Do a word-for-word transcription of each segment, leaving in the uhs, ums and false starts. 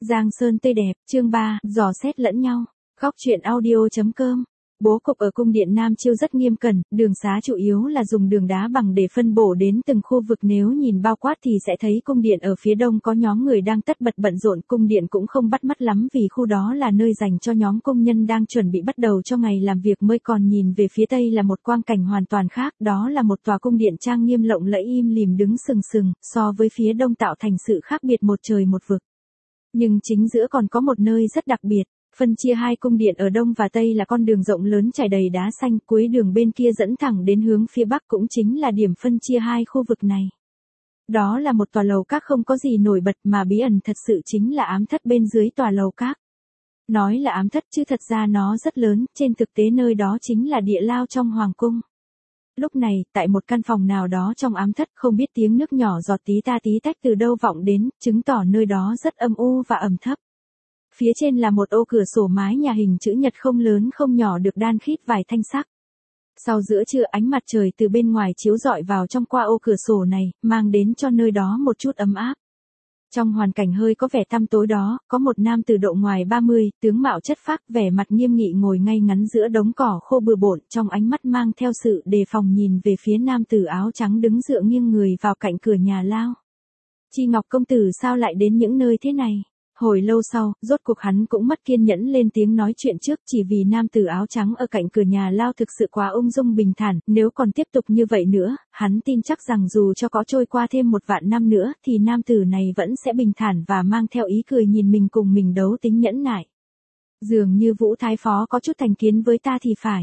Giang sơn tươi đẹp, chương ba, dò xét lẫn nhau. Góc truyện audio.com. Bố cục ở cung điện Nam Chiêu rất nghiêm cẩn, đường xá chủ yếu là dùng đường đá bằng để phân bổ đến từng khu vực, nếu nhìn bao quát thì sẽ thấy cung điện ở phía đông có nhóm người đang tất bật bận rộn, cung điện cũng không bắt mắt lắm vì khu đó là nơi dành cho nhóm công nhân đang chuẩn bị bắt đầu cho ngày làm việc mới, còn nhìn về phía tây là một quang cảnh hoàn toàn khác, đó là một tòa cung điện trang nghiêm lộng lẫy im lìm đứng sừng sừng, so với phía đông tạo thành sự khác biệt một trời một vực. Nhưng chính giữa còn có một nơi rất đặc biệt. Phân chia hai cung điện ở đông và tây là con đường rộng lớn trải đầy đá xanh, cuối đường bên kia dẫn thẳng đến hướng phía bắc, cũng chính là điểm phân chia hai khu vực này. Đó là một tòa lầu các không có gì nổi bật, mà bí ẩn thật sự chính là ám thất bên dưới tòa lầu các. Nói là ám thất chứ thật ra nó rất lớn, trên thực tế nơi đó chính là địa lao trong hoàng cung. Lúc này, tại một căn phòng nào đó trong ám thất, không biết tiếng nước nhỏ giọt tí ta tí tách từ đâu vọng đến, chứng tỏ nơi đó rất âm u và ẩm thấp. Phía trên là một ô cửa sổ mái nhà hình chữ nhật không lớn không nhỏ được đan khít vài thanh sắc. Sau giữa trưa, ánh mặt trời từ bên ngoài chiếu rọi vào trong qua ô cửa sổ này, mang đến cho nơi đó một chút ấm áp. Trong hoàn cảnh hơi có vẻ tăm tối đó, có một nam tử độ ngoài ba mươi, tướng mạo chất phác, vẻ mặt nghiêm nghị ngồi ngay ngắn giữa đống cỏ khô bừa bộn, trong ánh mắt mang theo sự đề phòng nhìn về phía nam tử áo trắng đứng dựa nghiêng người vào cạnh cửa nhà lao. Chi Ngọc công tử sao lại đến những nơi thế này? Hồi lâu sau, rốt cuộc hắn cũng mất kiên nhẫn lên tiếng nói chuyện trước, chỉ vì nam tử áo trắng ở cạnh cửa nhà lao thực sự quá ung dung bình thản, nếu còn tiếp tục như vậy nữa, hắn tin chắc rằng dù cho có trôi qua thêm một vạn năm nữa, thì nam tử này vẫn sẽ bình thản và mang theo ý cười nhìn mình cùng mình đấu tính nhẫn nại. Dường như Vũ Thái Phó có chút thành kiến với ta thì phải.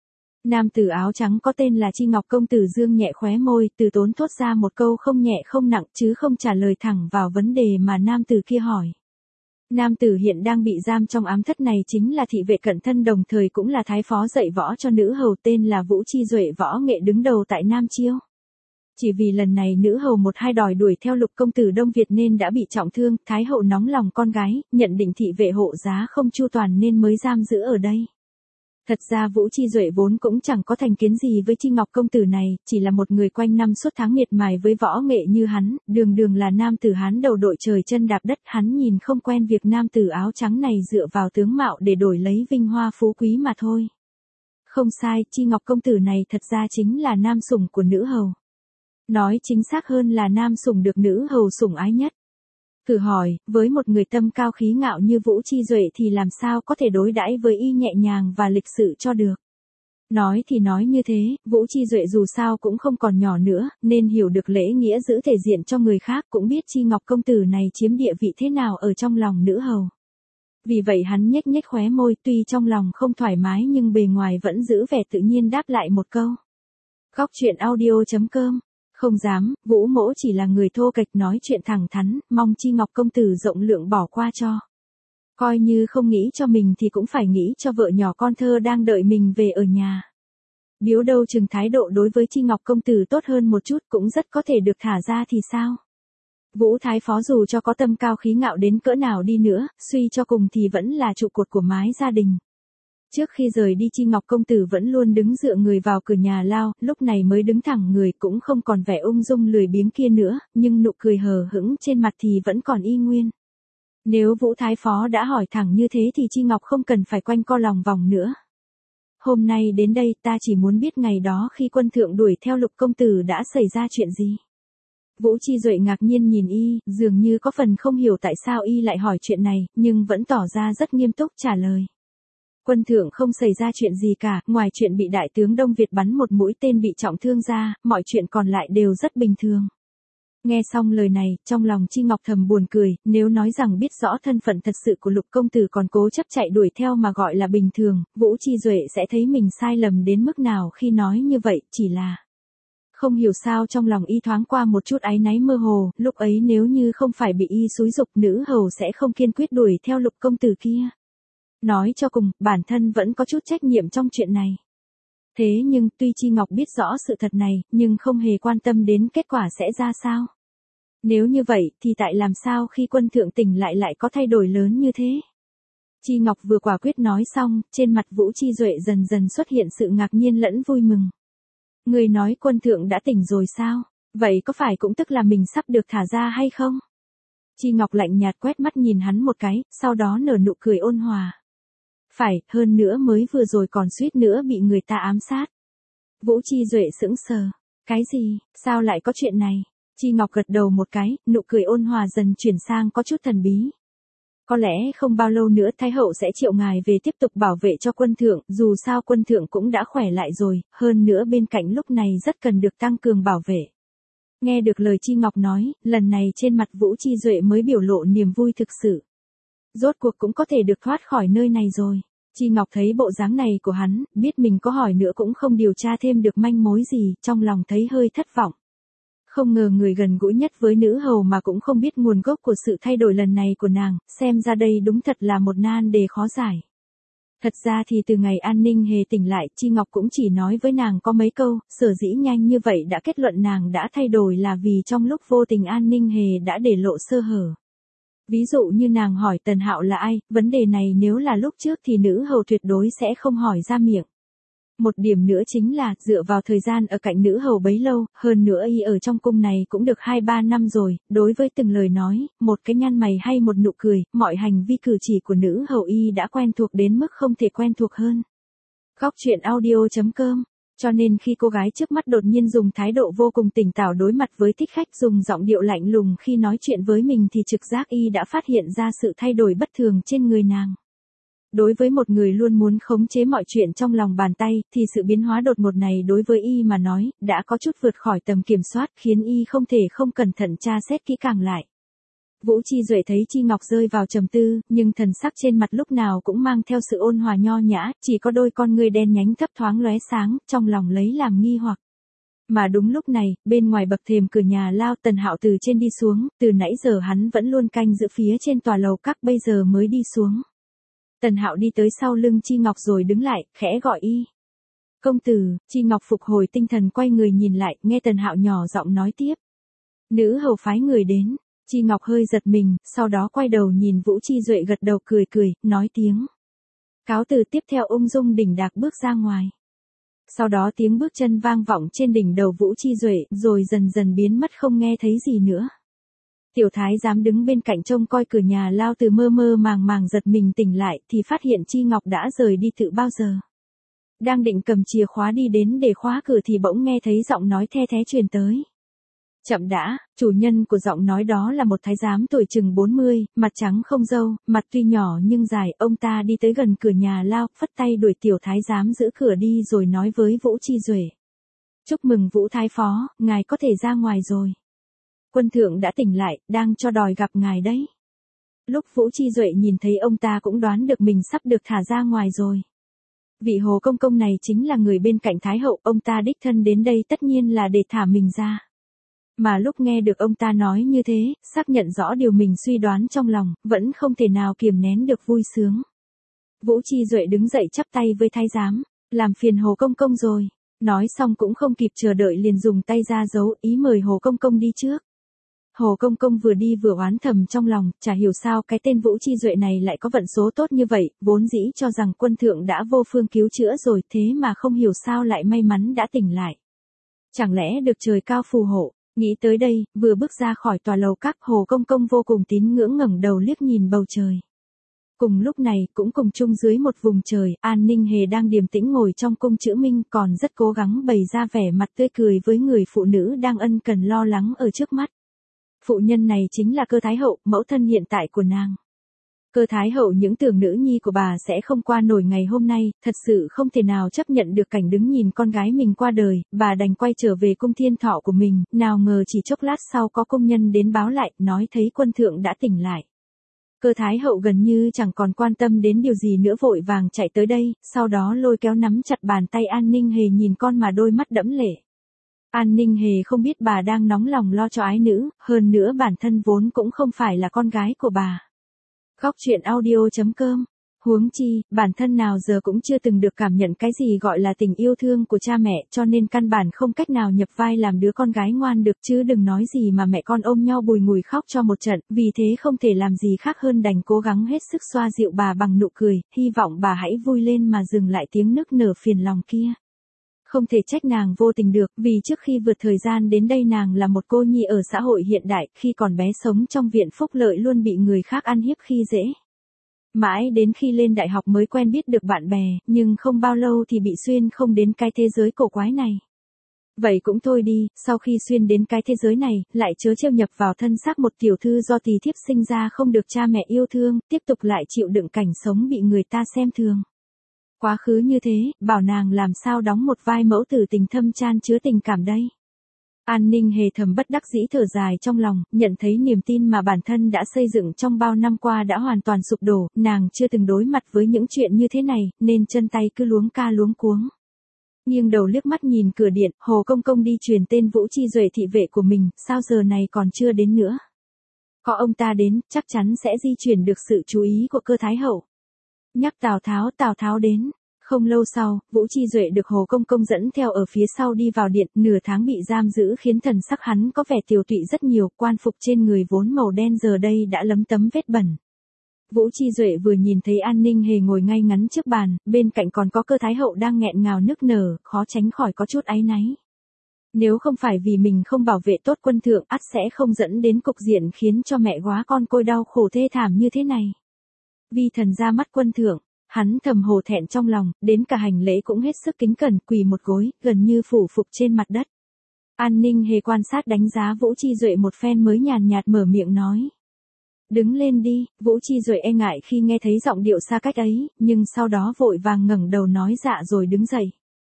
Nam tử áo trắng có tên là Chi Ngọc công tử dương nhẹ khóe môi, từ tốn thốt ra một câu không nhẹ không nặng, chứ không trả lời thẳng vào vấn đề mà nam tử kia hỏi. Nam tử hiện đang bị giam trong ám thất này chính là thị vệ cận thân, đồng thời cũng là thái phó dạy võ cho nữ hầu tên là Vũ Chi Duệ, võ nghệ đứng đầu tại Nam Chiêu. Chỉ vì lần này nữ hầu một hai đòi đuổi theo Lục công tử Đông Việt nên đã bị trọng thương, thái hậu nóng lòng con gái, nhận định thị vệ hộ giá không chu toàn nên mới giam giữ ở đây. Thật ra Vũ Chi Duệ vốn cũng chẳng có thành kiến gì với Chi Ngọc công tử này, chỉ là một người quanh năm suốt tháng miệt mài với võ nghệ như hắn, đường đường là nam tử Hán đầu đội trời chân đạp đất, hắn nhìn không quen việc nam tử áo trắng này dựa vào tướng mạo để đổi lấy vinh hoa phú quý mà thôi. Không sai, Chi Ngọc công tử này thật ra chính là nam sủng của nữ hầu. Nói chính xác hơn là nam sủng được nữ hầu sủng ái nhất. Thử hỏi, với một người tâm cao khí ngạo như Vũ Chi Duệ thì làm sao có thể đối đãi với y nhẹ nhàng và lịch sự cho được. Nói thì nói như thế, Vũ Chi Duệ dù sao cũng không còn nhỏ nữa, nên hiểu được lễ nghĩa giữ thể diện cho người khác, cũng biết Chi Ngọc công tử này chiếm địa vị thế nào ở trong lòng nữ hầu. Vì vậy hắn nhếch nhếch khóe môi, tuy trong lòng không thoải mái nhưng bề ngoài vẫn giữ vẻ tự nhiên đáp lại một câu. Góc truyện audio.com. Không dám, Vũ mỗ chỉ là người thô kệch nói chuyện thẳng thắn, mong Chi Ngọc công tử rộng lượng bỏ qua cho. Coi như không nghĩ cho mình thì cũng phải nghĩ cho vợ nhỏ con thơ đang đợi mình về ở nhà. Biếu đâu chừng thái độ đối với Chi Ngọc công tử tốt hơn một chút cũng rất có thể được thả ra thì sao? Vũ Thái Phó dù cho có tâm cao khí ngạo đến cỡ nào đi nữa, suy cho cùng thì vẫn là trụ cột của mái gia đình. Trước khi rời đi Chi Ngọc công tử vẫn luôn đứng dựa người vào cửa nhà lao, lúc này mới đứng thẳng người, cũng không còn vẻ ung dung lười biếng kia nữa, nhưng nụ cười hờ hững trên mặt thì vẫn còn y nguyên. Nếu Vũ Thái Phó đã hỏi thẳng như thế thì Chi Ngọc không cần phải quanh co lòng vòng nữa. Hôm nay đến đây ta chỉ muốn biết ngày đó khi quân thượng đuổi theo Lục công tử đã xảy ra chuyện gì. Vũ Chi Duệ ngạc nhiên nhìn y, dường như có phần không hiểu tại sao y lại hỏi chuyện này, nhưng vẫn tỏ ra rất nghiêm túc trả lời. Quân thượng không xảy ra chuyện gì cả, ngoài chuyện bị đại tướng Đông Việt bắn một mũi tên bị trọng thương ra, mọi chuyện còn lại đều rất bình thường. Nghe xong lời này, trong lòng Chi Ngọc thầm buồn cười, nếu nói rằng biết rõ thân phận thật sự của Lục công tử còn cố chấp chạy đuổi theo mà gọi là bình thường, Vũ Chi Duệ sẽ thấy mình sai lầm đến mức nào khi nói như vậy, chỉ là... Không hiểu sao trong lòng y thoáng qua một chút áy náy mơ hồ, lúc ấy nếu như không phải bị y xúi giục nữ hầu sẽ không kiên quyết đuổi theo Lục công tử kia. Nói cho cùng, bản thân vẫn có chút trách nhiệm trong chuyện này. Thế nhưng, tuy Chi Ngọc biết rõ sự thật này, nhưng không hề quan tâm đến kết quả sẽ ra sao. Nếu như vậy, thì tại làm sao khi quân thượng tỉnh lại lại có thay đổi lớn như thế? Chi Ngọc vừa quả quyết nói xong, trên mặt Vũ Chi Duệ dần dần xuất hiện sự ngạc nhiên lẫn vui mừng. Người nói quân thượng đã tỉnh rồi sao? Vậy có phải cũng tức là mình sắp được thả ra hay không? Chi Ngọc lạnh nhạt quét mắt nhìn hắn một cái, sau đó nở nụ cười ôn hòa. Phải, hơn nữa mới vừa rồi còn suýt nữa bị người ta ám sát. Vũ Chi Duệ sững sờ. Cái gì, sao lại có chuyện này? Chi Ngọc gật đầu một cái, nụ cười ôn hòa dần chuyển sang có chút thần bí. Có lẽ không bao lâu nữa Thái Hậu sẽ triệu ngài về tiếp tục bảo vệ cho quân thượng, dù sao quân thượng cũng đã khỏe lại rồi, hơn nữa bên cạnh lúc này rất cần được tăng cường bảo vệ. Nghe được lời Chi Ngọc nói, lần này trên mặt Vũ Chi Duệ mới biểu lộ niềm vui thực sự. Rốt cuộc cũng có thể được thoát khỏi nơi này rồi. Chi Ngọc thấy bộ dáng này của hắn, biết mình có hỏi nữa cũng không điều tra thêm được manh mối gì, trong lòng thấy hơi thất vọng. Không ngờ người gần gũi nhất với nữ hầu mà cũng không biết nguồn gốc của sự thay đổi lần này của nàng, xem ra đây đúng thật là một nan đề khó giải. Thật ra thì từ ngày An Ninh Hề tỉnh lại, Chi Ngọc cũng chỉ nói với nàng có mấy câu, sở dĩ nhanh như vậy đã kết luận nàng đã thay đổi là vì trong lúc vô tình An Ninh Hề đã để lộ sơ hở. Ví dụ như nàng hỏi Tần Hạo là ai, vấn đề này nếu là lúc trước thì nữ hầu tuyệt đối sẽ không hỏi ra miệng. Một điểm nữa chính là, dựa vào thời gian ở cạnh nữ hầu bấy lâu, hơn nữa y ở trong cung này cũng được hai ba năm rồi, đối với từng lời nói, một cái nhăn mày hay một nụ cười, mọi hành vi cử chỉ của nữ hầu y đã quen thuộc đến mức không thể quen thuộc hơn. Góc truyện audio chấm com. Cho nên khi cô gái trước mắt đột nhiên dùng thái độ vô cùng tỉnh táo đối mặt với thích khách dùng giọng điệu lạnh lùng khi nói chuyện với mình thì trực giác y đã phát hiện ra sự thay đổi bất thường trên người nàng. Đối với một người luôn muốn khống chế mọi chuyện trong lòng bàn tay, thì sự biến hóa đột ngột này đối với y mà nói, đã có chút vượt khỏi tầm kiểm soát, khiến y không thể không cẩn thận tra xét kỹ càng lại. Vũ Chi Duệ thấy Chi Ngọc rơi vào trầm tư, nhưng thần sắc trên mặt lúc nào cũng mang theo sự ôn hòa nho nhã, chỉ có đôi con ngươi đen nhánh thấp thoáng lóe sáng, trong lòng lấy làm nghi hoặc. Mà đúng lúc này, bên ngoài bậc thềm cửa nhà lao Tần Hạo từ trên đi xuống, từ nãy giờ hắn vẫn luôn canh giữ phía trên tòa lầu các bây giờ mới đi xuống. Tần Hạo đi tới sau lưng Chi Ngọc rồi đứng lại, khẽ gọi y. Công tử, Chi Ngọc phục hồi tinh thần quay người nhìn lại, nghe Tần Hạo nhỏ giọng nói tiếp. Nữ hầu phái người đến. Chi Ngọc hơi giật mình, sau đó quay đầu nhìn Vũ Chi Duệ gật đầu cười cười, nói tiếng. Cáo từ tiếp theo ung dung đỉnh đạc bước ra ngoài. Sau đó tiếng bước chân vang vọng trên đỉnh đầu Vũ Chi Duệ, rồi dần dần biến mất không nghe thấy gì nữa. Tiểu thái giám đứng bên cạnh trông coi cửa nhà lao từ mơ mơ màng màng giật mình tỉnh lại thì phát hiện Chi Ngọc đã rời đi từ bao giờ. Đang định cầm chìa khóa đi đến để khóa cửa thì bỗng nghe thấy giọng nói the thé truyền tới. Chậm đã, chủ nhân của giọng nói đó là một thái giám tuổi chừng bốn mươi, mặt trắng không râu, mặt tuy nhỏ nhưng dài, ông ta đi tới gần cửa nhà lao, phất tay đuổi tiểu thái giám giữ cửa đi rồi nói với Vũ Chi Duệ. Chúc mừng Vũ Thái Phó, ngài có thể ra ngoài rồi. Quân thượng đã tỉnh lại, đang cho đòi gặp ngài đấy. Lúc Vũ Chi Duệ nhìn thấy ông ta cũng đoán được mình sắp được thả ra ngoài rồi. Vị Hồ Công Công này chính là người bên cạnh Thái Hậu, ông ta đích thân đến đây tất nhiên là để thả mình ra. Mà lúc nghe được ông ta nói như thế, xác nhận rõ điều mình suy đoán trong lòng, vẫn không thể nào kiềm nén được vui sướng. Vũ Chi Duệ đứng dậy chắp tay với thái giám, làm phiền Hồ Công Công rồi. Nói xong cũng không kịp chờ đợi liền dùng tay ra dấu ý mời Hồ Công Công đi trước. Hồ Công Công vừa đi vừa oán thầm trong lòng, chả hiểu sao cái tên Vũ Chi Duệ này lại có vận số tốt như vậy, vốn dĩ cho rằng quân thượng đã vô phương cứu chữa rồi thế mà không hiểu sao lại may mắn đã tỉnh lại. Chẳng lẽ được trời cao phù hộ. Nghĩ tới đây, vừa bước ra khỏi tòa lầu các Hồ Công Công vô cùng tín ngưỡng ngẩng đầu liếc nhìn bầu trời. Cùng lúc này, cũng cùng chung dưới một vùng trời, An Ninh Hề đang điềm tĩnh ngồi trong cung chữ Minh còn rất cố gắng bày ra vẻ mặt tươi cười với người phụ nữ đang ân cần lo lắng ở trước mắt. Phụ nhân này chính là Cơ Thái Hậu, mẫu thân hiện tại của nàng. Cơ Thái Hậu những tưởng nữ nhi của bà sẽ không qua nổi ngày hôm nay, thật sự không thể nào chấp nhận được cảnh đứng nhìn con gái mình qua đời, bà đành quay trở về cung Thiên Thọ của mình, nào ngờ chỉ chốc lát sau có công nhân đến báo lại, nói thấy quân thượng đã tỉnh lại. Cơ Thái Hậu gần như chẳng còn quan tâm đến điều gì nữa vội vàng chạy tới đây, sau đó lôi kéo nắm chặt bàn tay An Ninh Hề nhìn con mà đôi mắt đẫm lệ. An Ninh Hề không biết bà đang nóng lòng lo cho ái nữ, hơn nữa bản thân vốn cũng không phải là con gái của bà. Góc truyện audio chấm com. Huống chi, bản thân nào giờ cũng chưa từng được cảm nhận cái gì gọi là tình yêu thương của cha mẹ, cho nên căn bản không cách nào nhập vai làm đứa con gái ngoan được, chứ đừng nói gì mà mẹ con ôm nhau bùi ngùi khóc cho một trận, vì thế không thể làm gì khác hơn đành cố gắng hết sức xoa dịu bà bằng nụ cười, hy vọng bà hãy vui lên mà dừng lại tiếng nức nở phiền lòng kia. Không thể trách nàng vô tình được, vì trước khi vượt thời gian đến đây nàng là một cô nhi ở xã hội hiện đại, khi còn bé sống trong viện phúc lợi luôn bị người khác ăn hiếp khi dễ. Mãi đến khi lên đại học mới quen biết được bạn bè, nhưng không bao lâu thì bị xuyên không đến cái thế giới cổ quái này. Vậy cũng thôi đi, sau khi xuyên đến cái thế giới này, lại chớ trêu nhập vào thân xác một tiểu thư do tỳ thiếp sinh ra không được cha mẹ yêu thương, tiếp tục lại chịu đựng cảnh sống bị người ta xem thường. Quá khứ như thế, bảo nàng làm sao đóng một vai mẫu tử tình thâm chan chứa tình cảm đây. An Ninh Hề thầm bất đắc dĩ thở dài trong lòng, nhận thấy niềm tin mà bản thân đã xây dựng trong bao năm qua đã hoàn toàn sụp đổ, nàng chưa từng đối mặt với những chuyện như thế này, nên chân tay cứ luống ca luống cuống. Nghiêng đầu liếc mắt nhìn cửa điện, Hồ Công Công đi truyền tên Vũ Chi Duệ thị vệ của mình, sao giờ này còn chưa đến nữa. Có ông ta đến, chắc chắn sẽ di chuyển được sự chú ý của Cơ Thái Hậu. Nhắc Tào Tháo, Tào Tháo đến. Không lâu sau, Vũ Chi Duệ được Hồ Công Công dẫn theo ở phía sau đi vào điện, nửa tháng bị giam giữ khiến thần sắc hắn có vẻ tiều tụy rất nhiều, quan phục trên người vốn màu đen giờ đây đã lấm tấm vết bẩn. Vũ Chi Duệ vừa nhìn thấy An Ninh Hề ngồi ngay ngắn trước bàn, bên cạnh còn có Cơ Thái Hậu đang nghẹn ngào nức nở, khó tránh khỏi có chút áy náy. Nếu không phải vì mình không bảo vệ tốt quân thượng, ắt sẽ không dẫn đến cục diện khiến cho mẹ góa con côi đau khổ thê thảm như thế này. Vì thần ra mắt quân thượng, hắn thầm hổ thẹn trong lòng, đến cả hành lễ cũng hết sức kính cẩn, quỳ một gối, gần như phủ phục trên mặt đất. An Ninh Hề quan sát đánh giá Vũ Chi Duệ một phen mới nhàn nhạt mở miệng nói. Đứng lên đi, Vũ Chi Duệ e ngại khi nghe thấy giọng điệu xa cách ấy, nhưng sau đó vội vàng ngẩng đầu nói dạ rồi đứng dậy.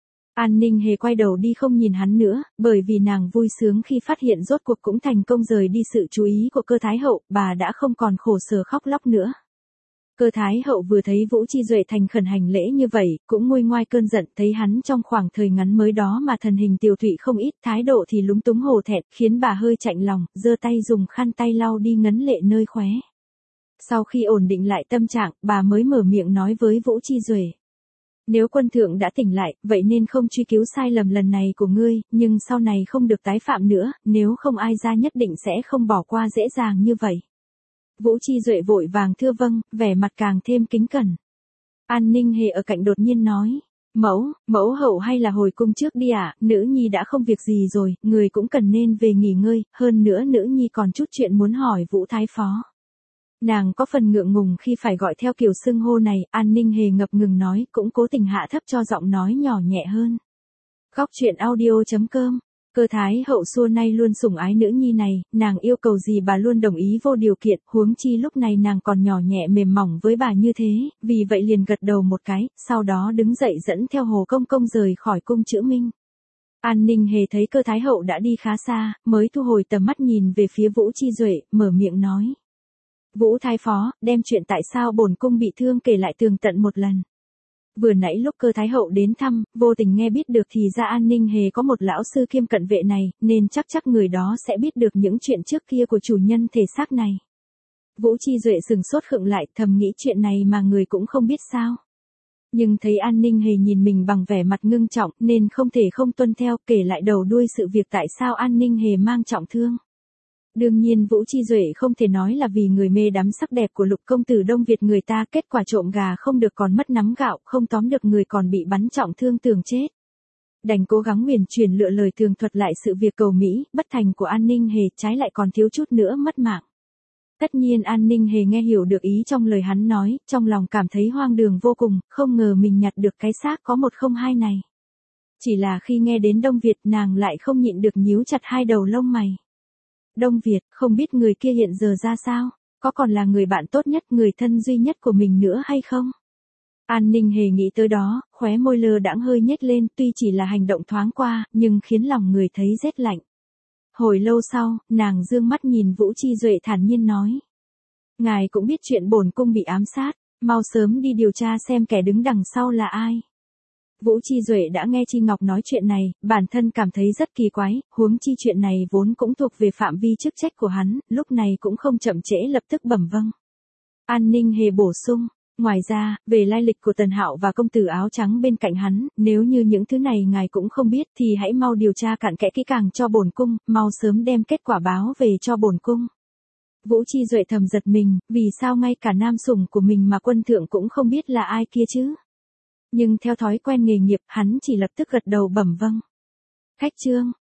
An Ninh Hề quay đầu đi không nhìn hắn nữa, bởi vì nàng vui sướng khi phát hiện rốt cuộc cũng thành công rời đi sự chú ý của Cơ Thái Hậu, bà đã không còn khổ sở khóc lóc nữa. Cơ Thái Hậu vừa thấy Vũ Chi Duệ thành khẩn hành lễ như vậy, cũng nguôi ngoai cơn giận, thấy hắn trong khoảng thời ngắn mới đó mà thần hình tiều tụy không ít, thái độ thì lúng túng hổ thẹn, khiến bà hơi chạnh lòng, giơ tay dùng khăn tay lau đi ngấn lệ nơi khóe. Sau khi ổn định lại tâm trạng, bà mới mở miệng nói với Vũ Chi Duệ. Nếu quân thượng đã tỉnh lại, vậy nên không truy cứu sai lầm lần này của ngươi, nhưng sau này không được tái phạm nữa, nếu không ai ra nhất định sẽ không bỏ qua dễ dàng như vậy. Vũ Chi Duệ vội vàng thưa vâng, vẻ mặt càng thêm kính cẩn. An Ninh Hề ở cạnh đột nhiên nói, mẫu, mẫu hậu hay là hồi cung trước đi ạ, à? Nữ nhi đã không việc gì rồi, người cũng cần nên về nghỉ ngơi, hơn nữa nữ nhi còn chút chuyện muốn hỏi Vũ Thái Phó. Nàng có phần ngượng ngùng khi phải gọi theo kiểu xưng hô này, An Ninh Hề ngập ngừng nói, cũng cố tình hạ thấp cho giọng nói nhỏ nhẹ hơn. Góc truyện audio chấm com. Cơ Thái Hậu xưa nay luôn sủng ái nữ nhi này, nàng yêu cầu gì bà luôn đồng ý vô điều kiện, huống chi lúc này nàng còn nhỏ nhẹ mềm mỏng với bà như thế, vì vậy liền gật đầu một cái, sau đó đứng dậy dẫn theo Hồ Công Công rời khỏi cung Chữ Minh. An Ninh Hề thấy Cơ Thái Hậu đã đi khá xa, mới thu hồi tầm mắt nhìn về phía Vũ Chi Duệ, mở miệng nói. Vũ Thái Phó, đem chuyện tại sao bổn cung bị thương kể lại tường tận một lần. Vừa nãy lúc Cơ Thái Hậu đến thăm, vô tình nghe biết được thì ra An Ninh Hề có một lão sư kiêm cận vệ này, nên chắc chắc người đó sẽ biết được những chuyện trước kia của chủ nhân thể xác này. Vũ Chi Duệ sừng sốt khựng lại, thầm nghĩ chuyện này mà người cũng không biết sao. Nhưng thấy An Ninh Hề nhìn mình bằng vẻ mặt ngưng trọng, nên không thể không tuân theo, kể lại đầu đuôi sự việc tại sao An Ninh Hề mang trọng thương. Đương nhiên Vũ Chi Duệ không thể nói là vì người mê đắm sắc đẹp của Lục công tử Đông Việt người ta, kết quả trộm gà không được còn mất nắm gạo, không tóm được người còn bị bắn trọng thương tường chết. Đành cố gắng huyền chuyển lựa lời tường thuật lại sự việc cầu Mỹ, bất thành của An Ninh Hề, trái lại còn thiếu chút nữa mất mạng. Tất nhiên An Ninh Hề nghe hiểu được ý trong lời hắn nói, trong lòng cảm thấy hoang đường vô cùng, không ngờ mình nhặt được cái xác có một không hai này. Chỉ là khi nghe đến Đông Việt nàng lại không nhịn được nhíu chặt hai đầu lông mày. Đông Việt, không biết người kia hiện giờ ra sao, có còn là người bạn tốt nhất, người thân duy nhất của mình nữa hay không? An Ninh Hề nghĩ tới đó, khóe môi lơ đãng hơi nhếch lên, tuy chỉ là hành động thoáng qua, nhưng khiến lòng người thấy rét lạnh. Hồi lâu sau, nàng dương mắt nhìn Vũ Chi Duệ thản nhiên nói. Ngài cũng biết chuyện bổn cung bị ám sát, mau sớm đi điều tra xem kẻ đứng đằng sau là ai. Vũ Chi Duệ đã nghe Chi Ngọc nói chuyện này, bản thân cảm thấy rất kỳ quái, huống chi chuyện này vốn cũng thuộc về phạm vi chức trách của hắn, lúc này cũng không chậm trễ lập tức bẩm vâng. An Ninh Hề bổ sung, ngoài ra, về lai lịch của Tần Hạo và công tử áo trắng bên cạnh hắn, nếu như những thứ này ngài cũng không biết thì hãy mau điều tra cặn kẽ kỹ càng cho bổn cung, mau sớm đem kết quả báo về cho bổn cung. Vũ Chi Duệ thầm giật mình, vì sao ngay cả nam sủng của mình mà quân thượng cũng không biết là ai kia chứ? Nhưng theo thói quen nghề nghiệp, hắn chỉ lập tức gật đầu bẩm vâng. Khách Trương,